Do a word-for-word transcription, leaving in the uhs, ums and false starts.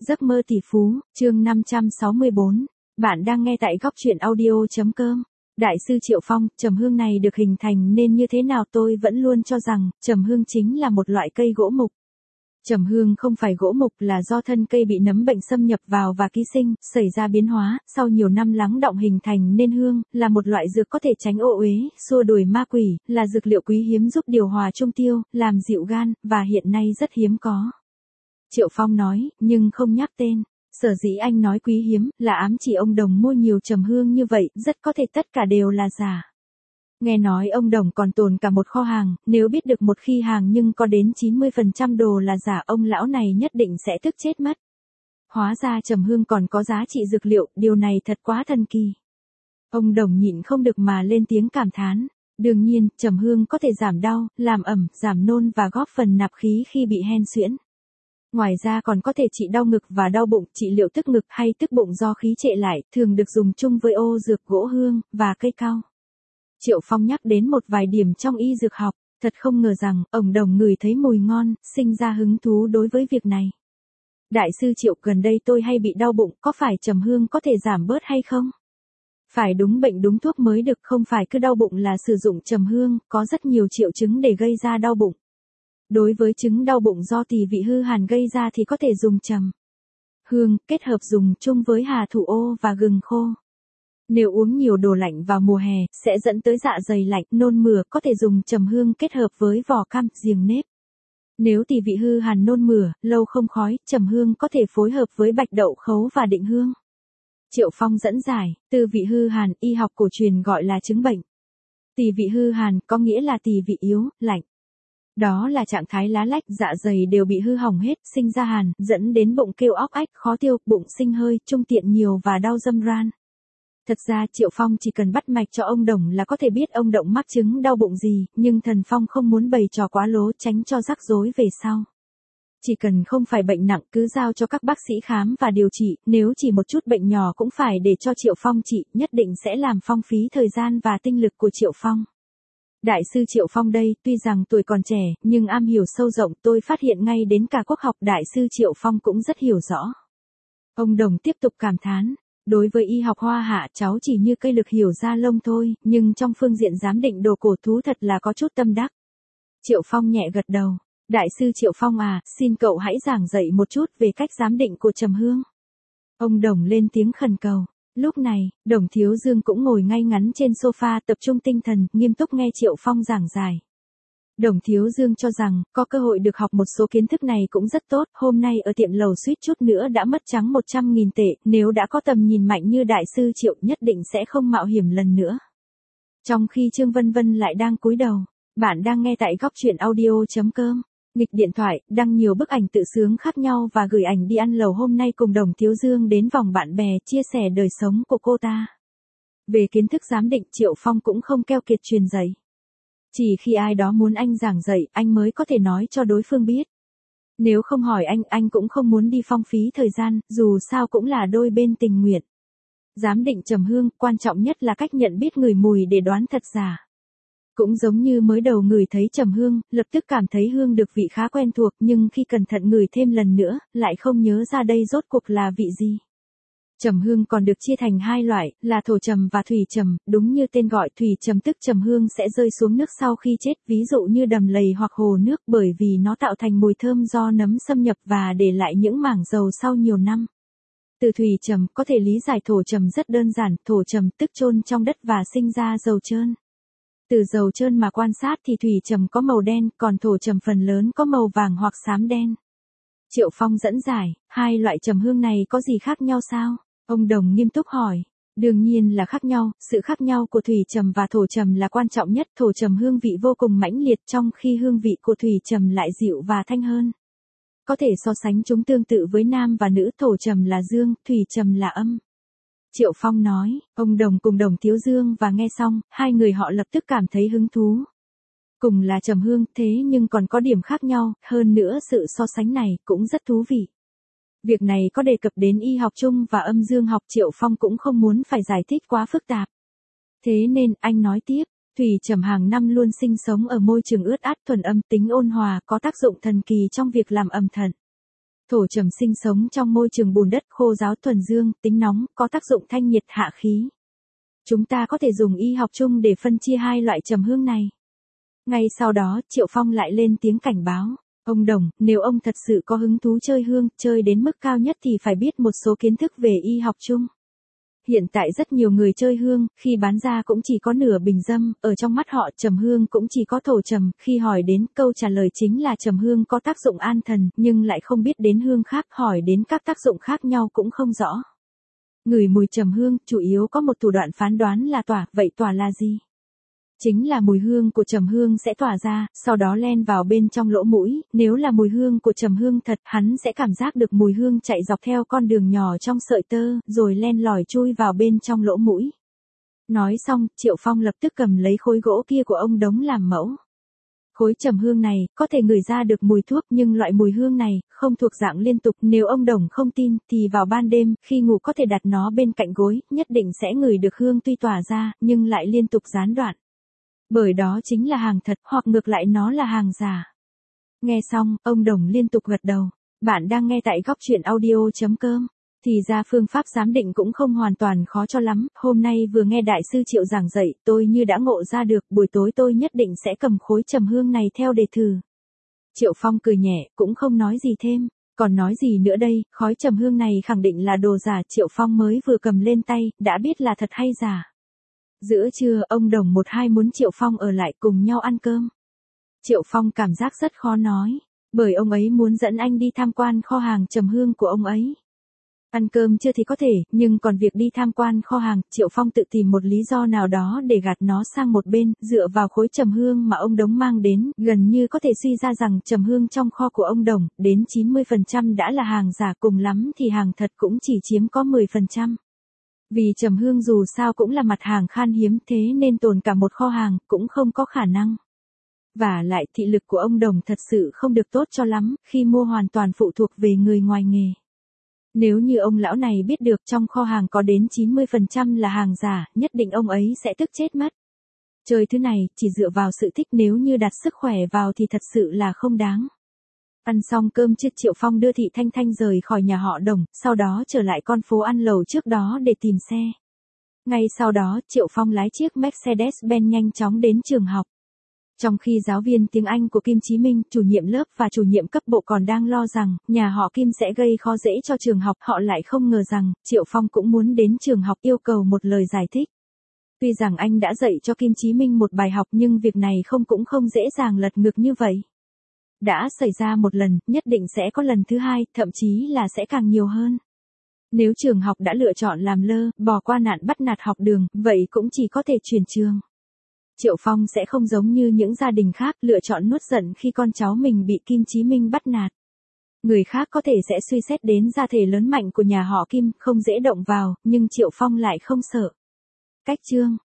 Giấc mơ tỷ phú, chương năm trăm sáu mươi bốn. Bạn đang nghe tại góc truyện audio.com. Đại sư Triệu Phong, trầm hương này được hình thành nên như thế nào tôi vẫn luôn cho rằng, trầm hương chính là một loại cây gỗ mục. Trầm hương không phải gỗ mục là do thân cây bị nấm bệnh xâm nhập vào và ký sinh, xảy ra biến hóa, sau nhiều năm lắng đọng hình thành nên hương, là một loại dược có thể tránh ô uế, xua đuổi ma quỷ, là dược liệu quý hiếm giúp điều hòa trung tiêu, làm dịu gan, và hiện nay rất hiếm có. Triệu Phong nói, nhưng không nhắc tên. Sở dĩ anh nói quý hiếm, là ám chỉ ông Đồng mua nhiều trầm hương như vậy, rất có thể tất cả đều là giả. Nghe nói ông Đồng còn tồn cả một kho hàng, nếu biết được một khi hàng nhưng có đến chín mươi phần trăm đồ là giả, ông lão này nhất định sẽ tức chết mất. Hóa ra trầm hương còn có giá trị dược liệu, điều này thật quá thần kỳ. Ông Đồng nhịn không được mà lên tiếng cảm thán. Đương nhiên, trầm hương có thể giảm đau, làm ẩm, giảm nôn và góp phần nạp khí khi bị hen suyễn. Ngoài ra còn có thể trị đau ngực và đau bụng, trị liệu tức ngực hay tức bụng do khí trệ lại, thường được dùng chung với ô dược gỗ hương, và cây cau. Triệu Phong nhắc đến một vài điểm trong y dược học, thật không ngờ rằng, ông Đồng ngửi thấy mùi ngon, sinh ra hứng thú đối với việc này. Đại sư Triệu, gần đây tôi hay bị đau bụng, có phải trầm hương có thể giảm bớt hay không? Phải đúng bệnh đúng thuốc mới được, không phải cứ đau bụng là sử dụng trầm hương, có rất nhiều triệu chứng để gây ra đau bụng. Đối với chứng đau bụng do tỳ vị hư hàn gây ra thì có thể dùng trầm hương, kết hợp dùng chung với hà thủ ô và gừng khô. Nếu uống nhiều đồ lạnh vào mùa hè, sẽ dẫn tới dạ dày lạnh, nôn mửa, có thể dùng trầm hương kết hợp với vỏ cam, giềng nếp. Nếu tỳ vị hư hàn nôn mửa, lâu không khói, trầm hương có thể phối hợp với bạch đậu khấu và định hương. Triệu Phong dẫn giải, từ vị hư hàn, y học cổ truyền gọi là chứng bệnh. Tỳ vị hư hàn có nghĩa là tỳ vị yếu, lạnh. Đó là trạng thái lá lách, dạ dày đều bị hư hỏng hết, sinh ra hàn, dẫn đến bụng kêu óc ách, khó tiêu, bụng sinh hơi, trung tiện nhiều và đau dâm ran. Thật ra Triệu Phong chỉ cần bắt mạch cho ông Đồng là có thể biết ông Đồng mắc chứng đau bụng gì, nhưng Thần Phong không muốn bày trò quá lố, tránh cho rắc rối về sau. Chỉ cần không phải bệnh nặng cứ giao cho các bác sĩ khám và điều trị, nếu chỉ một chút bệnh nhỏ cũng phải để cho Triệu Phong trị, nhất định sẽ làm phung phí thời gian và tinh lực của Triệu Phong. Đại sư Triệu Phong đây, tuy rằng tuổi còn trẻ, nhưng am hiểu sâu rộng, tôi phát hiện ngay đến cả quốc học đại sư Triệu Phong cũng rất hiểu rõ. Ông Đồng tiếp tục cảm thán, đối với y học hoa hạ cháu chỉ như cây lược hiểu ra lông thôi, nhưng trong phương diện giám định đồ cổ thú thật là có chút tâm đắc. Triệu Phong nhẹ gật đầu, đại sư Triệu Phong à, xin cậu hãy giảng dạy một chút về cách giám định của trầm hương. Ông Đồng lên tiếng khẩn cầu. Lúc này, Đồng Thiếu Dương cũng ngồi ngay ngắn trên sofa tập trung tinh thần, nghiêm túc nghe Triệu Phong giảng giải. Đồng Thiếu Dương cho rằng, có cơ hội được học một số kiến thức này cũng rất tốt, hôm nay ở tiệm lầu suýt chút nữa đã mất trắng một trăm nghìn tệ, nếu đã có tầm nhìn mạnh như đại sư Triệu nhất định sẽ không mạo hiểm lần nữa. Trong khi Trương Vân Vân lại đang cúi đầu, bạn đang nghe tại góc truyện audio.com. Nghịch điện thoại, đăng nhiều bức ảnh tự sướng khác nhau và gửi ảnh đi ăn lầu hôm nay cùng Đồng Thiếu Dương đến vòng bạn bè chia sẻ đời sống của cô ta. Về kiến thức giám định Triệu Phong cũng không keo kiệt truyền dạy. Chỉ khi ai đó muốn anh giảng dạy, anh mới có thể nói cho đối phương biết. Nếu không hỏi anh, anh cũng không muốn đi phung phí thời gian, dù sao cũng là đôi bên tình nguyện. Giám định trầm hương, quan trọng nhất là cách nhận biết ngửi mùi để đoán thật giả. Cũng giống như mới đầu ngửi thấy trầm hương, lập tức cảm thấy hương được vị khá quen thuộc, nhưng khi cẩn thận ngửi thêm lần nữa, lại không nhớ ra đây rốt cuộc là vị gì. Trầm hương còn được chia thành hai loại, là thổ trầm và thủy trầm, đúng như tên gọi, thủy trầm tức trầm hương sẽ rơi xuống nước sau khi chết, ví dụ như đầm lầy hoặc hồ nước, bởi vì nó tạo thành mùi thơm do nấm xâm nhập và để lại những mảng dầu sau nhiều năm. Từ thủy trầm, có thể lý giải thổ trầm rất đơn giản, thổ trầm tức chôn trong đất và sinh ra dầu trơn. Từ dầu trơn mà quan sát thì thủy trầm có màu đen, còn thổ trầm phần lớn có màu vàng hoặc xám đen. Triệu Phong dẫn giải, hai loại trầm hương này có gì khác nhau sao? Ông Đồng nghiêm túc hỏi. Đương nhiên là khác nhau, sự khác nhau của thủy trầm và thổ trầm là quan trọng nhất, thổ trầm hương vị vô cùng mãnh liệt trong khi hương vị của thủy trầm lại dịu và thanh hơn. Có thể so sánh chúng tương tự với nam và nữ, thổ trầm là dương, thủy trầm là âm. Triệu Phong nói, ông Đồng cùng Đồng Thiếu Dương và nghe xong, hai người họ lập tức cảm thấy hứng thú. Cùng là trầm hương, thế nhưng còn có điểm khác nhau, hơn nữa sự so sánh này cũng rất thú vị. Việc này có đề cập đến y học chung và âm dương học, Triệu Phong cũng không muốn phải giải thích quá phức tạp. Thế nên, anh nói tiếp, thủy trầm hàng năm luôn sinh sống ở môi trường ướt át thuần âm, tính ôn hòa, có tác dụng thần kỳ trong việc làm ẩm thận. Thổ trầm sinh sống trong môi trường bùn đất khô ráo thuần dương, tính nóng, có tác dụng thanh nhiệt hạ khí. Chúng ta có thể dùng y học chung để phân chia hai loại trầm hương này. Ngay sau đó, Triệu Phong lại lên tiếng cảnh báo. Ông Đồng, nếu ông thật sự có hứng thú chơi hương, chơi đến mức cao nhất thì phải biết một số kiến thức về y học chung. Hiện tại rất nhiều người chơi hương, khi bán ra cũng chỉ có nửa bình dâm, ở trong mắt họ trầm hương cũng chỉ có thổ trầm, khi hỏi đến câu trả lời chính là trầm hương có tác dụng an thần, nhưng lại không biết đến hương khác, hỏi đến các tác dụng khác nhau cũng không rõ. Ngửi mùi trầm hương, chủ yếu có một thủ đoạn phán đoán là tỏa, vậy tỏa là gì? Chính là mùi hương của trầm hương sẽ tỏa ra, sau đó len vào bên trong lỗ mũi, nếu là mùi hương của trầm hương thật, hắn sẽ cảm giác được mùi hương chạy dọc theo con đường nhỏ trong sợi tơ, rồi len lỏi chui vào bên trong lỗ mũi. Nói xong, Triệu Phong lập tức cầm lấy khối gỗ kia của ông Đống làm mẫu. Khối trầm hương này, có thể ngửi ra được mùi thuốc nhưng loại mùi hương này, không thuộc dạng liên tục. Nếu ông Đồng không tin, thì vào ban đêm, khi ngủ có thể đặt nó bên cạnh gối, nhất định sẽ ngửi được hương tuy tỏa ra, nhưng lại liên tục gián đoạn. Bởi đó chính là hàng thật, hoặc ngược lại nó là hàng giả. Nghe xong, ông Đồng liên tục gật đầu. Bạn đang nghe tại góc truyện audio chấm com. Thì ra phương pháp giám định cũng không hoàn toàn khó cho lắm, hôm nay vừa nghe đại sư Triệu giảng dạy, tôi như đã ngộ ra được, buổi tối tôi nhất định sẽ cầm khối trầm hương này theo để thử. Triệu Phong cười nhẹ, cũng không nói gì thêm, còn nói gì nữa đây, khói trầm hương này khẳng định là đồ giả, Triệu Phong mới vừa cầm lên tay, đã biết là thật hay giả. Giữa trưa, ông Đồng một hai muốn Triệu Phong ở lại cùng nhau ăn cơm. Triệu Phong cảm giác rất khó nói, bởi ông ấy muốn dẫn anh đi tham quan kho hàng trầm hương của ông ấy. Ăn cơm chưa thì có thể, nhưng còn việc đi tham quan kho hàng, Triệu Phong tự tìm một lý do nào đó để gạt nó sang một bên, dựa vào khối trầm hương mà ông Đống mang đến, gần như có thể suy ra rằng trầm hương trong kho của ông Đồng, đến chín mươi phần trăm đã là hàng giả, cùng lắm thì hàng thật cũng chỉ chiếm có mười phần trăm. Vì trầm hương dù sao cũng là mặt hàng khan hiếm, thế nên tồn cả một kho hàng, cũng không có khả năng. Và lại thị lực của ông Đồng thật sự không được tốt cho lắm, khi mua hoàn toàn phụ thuộc về người ngoài nghề. Nếu như ông lão này biết được trong kho hàng có đến chín mươi phần trăm là hàng giả, nhất định ông ấy sẽ tức chết mất. Chơi thứ này, chỉ dựa vào sự thích, nếu như đặt sức khỏe vào thì thật sự là không đáng. Ăn xong cơm trưa, Triệu Phong đưa Thị Thanh Thanh rời khỏi nhà họ Đồng, sau đó trở lại con phố ăn lẩu trước đó để tìm xe. Ngay sau đó, Triệu Phong lái chiếc Mercedes-Benz nhanh chóng đến trường học. Trong khi giáo viên tiếng Anh của Kim Chí Minh, chủ nhiệm lớp và chủ nhiệm cấp bộ còn đang lo rằng nhà họ Kim sẽ gây khó dễ cho trường học, họ lại không ngờ rằng Triệu Phong cũng muốn đến trường học yêu cầu một lời giải thích. Tuy rằng anh đã dạy cho Kim Chí Minh một bài học nhưng việc này không cũng không dễ dàng lật ngược như vậy. Đã xảy ra một lần, nhất định sẽ có lần thứ hai, thậm chí là sẽ càng nhiều hơn. Nếu trường học đã lựa chọn làm lơ, bỏ qua nạn bắt nạt học đường, vậy cũng chỉ có thể chuyển trường. Triệu Phong sẽ không giống như những gia đình khác lựa chọn nuốt giận khi con cháu mình bị Kim Chí Minh bắt nạt. Người khác có thể sẽ suy xét đến gia thể lớn mạnh của nhà họ Kim, không dễ động vào, nhưng Triệu Phong lại không sợ. Cách chương